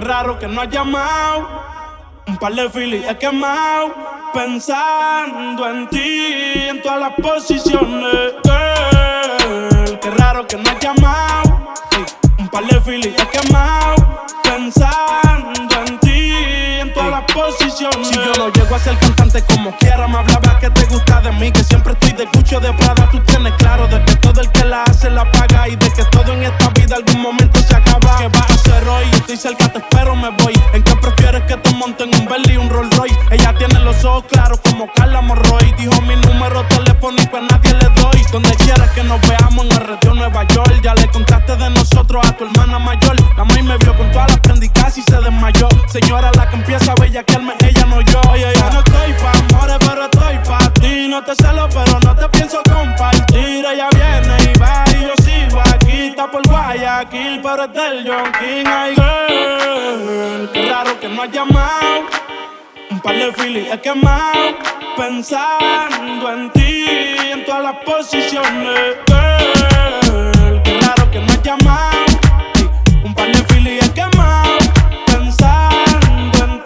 raro que no has llamado. Un par de filis he quemado, pensando en ti, en todas las posiciones. Girl, qué raro que no has llamado. Un par de filis he quemado, pensando en ti, en todas las posiciones. Si yo no llego a ser cantante como quiera, me hablaba que te gusta de mí, que siempre estoy de Gucci o de Prada. Tú tienes claro de que todo el que la hace la paga y de que todo en esta vida algún momento se acaba. ¿Qué vas a hacer hoy? Estoy cerca, te espero, me voy. ¿En qué prefieres que te monten un Bentley y un Rolls Royce? Ella tiene los ojos claros como Carla Morroy. Dijo mi número telefónico a nadie le doy. Donde quieras que nos veamos en el retiro Nueva York. Ya le contaste de nosotros a tu hermana mayor. La maíz me vio con todas las prendas y casi se desmayó. Señora, la que empieza a bellaquearme, ella no yo. Yo no estoy pa' amores, pero estoy pa' ti. No te celo, pero no te pienso compartir. Ella viene y va y yo sigo aquí. Está por Guayaquil, pero es del John King. Ay, girl, qué raro que no has llamado. Un par de filis he quemado, pensando en ti, en todas las posiciones. Girl, qué raro que no has llamado. Un par de filis he quemado, pensando en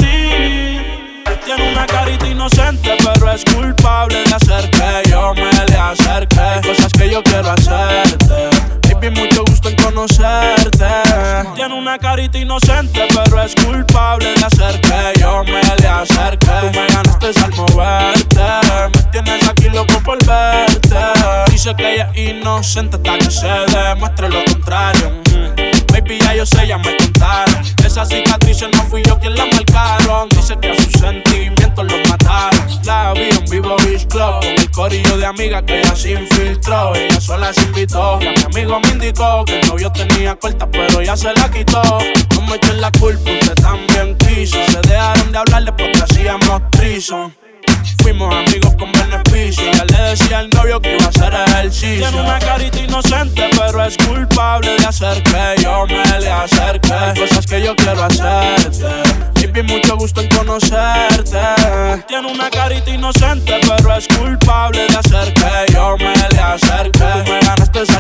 ti. Tiene una carita inocente, pero es culpable de hacer que yo me le acerque. Hay cosas que yo quiero hacerte, baby, mucho gusto en conocerte. Tiene una carita inocente, pero es culpable de hacer que yo me le acerque. Tú me ganaste al moverte, me tienes aquí loco por verte. Dice que ella es inocente hasta que se demuestre lo contrario. Baby, ya yo sé, ya me contaron. Esas cicatrices no fui yo quien las marcaron. Dice que a sus sentimientos los mataron. La vi en Vivo Beach Club con el corillo de amigas que ella se infiltró. Ella sola se invitó y a mi amigo me indicó que el novio tenía corta, pero ya se la quitó. No me echen la culpa, usted también quiso. Se dejaron de hablar después que hacíamos trison. Fuimos amigos con beneficio. Ya le decía al novio que iba a hacer ejercicio. Tiene una carita inocente, pero es culpable de hacer que yo me le acerque. Hay cosas que yo quiero hacerte, baby, mucho gusto en conocerte. Tiene una carita inocente, pero es culpable de hacer que yo me le acerque. Tú me ganaste al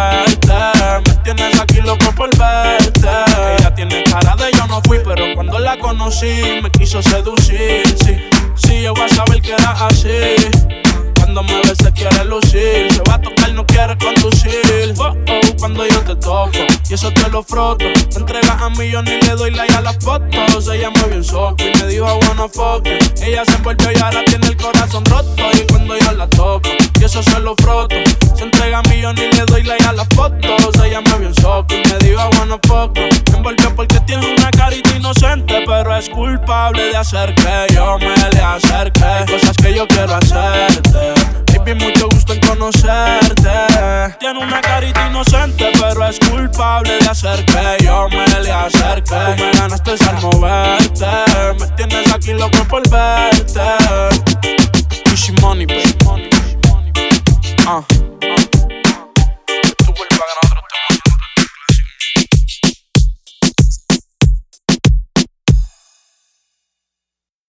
moverte, me tienes aquí loco por verte. Ella tiene cara de yo no fui, pero cuando la conocí me quiso seducir, sí. Si yo voy a saber que era así. Cuando me ve se quiere lucir. Se va a tocar, no quiere conducir. Oh, oh, cuando yo te toco y eso te lo froto. Me entregas a mí, yo ni le doy like a las fotos. Ella me vio en soco y me dijo I wanna fuck it. Ella se envolvió y ahora tiene el corazón roto. Y cuando yo la toco y eso se lo froto. Se entrega a mí, yo ni le doy like a las fotos. Ella me vio en soco y me dijo I wanna fuck it. Me envolvió porque tiene una carita inocente, pero es culpable de hacer que yo me le acerque. Hay cosas que yo quiero hacerte, baby, mucho gusto en conocerte. Tiene una carita inocente, pero es culpable de hacer que yo me le acerque. Tú me ganaste al moverte, me tienes aquí loco por verte. Pushy money, baby.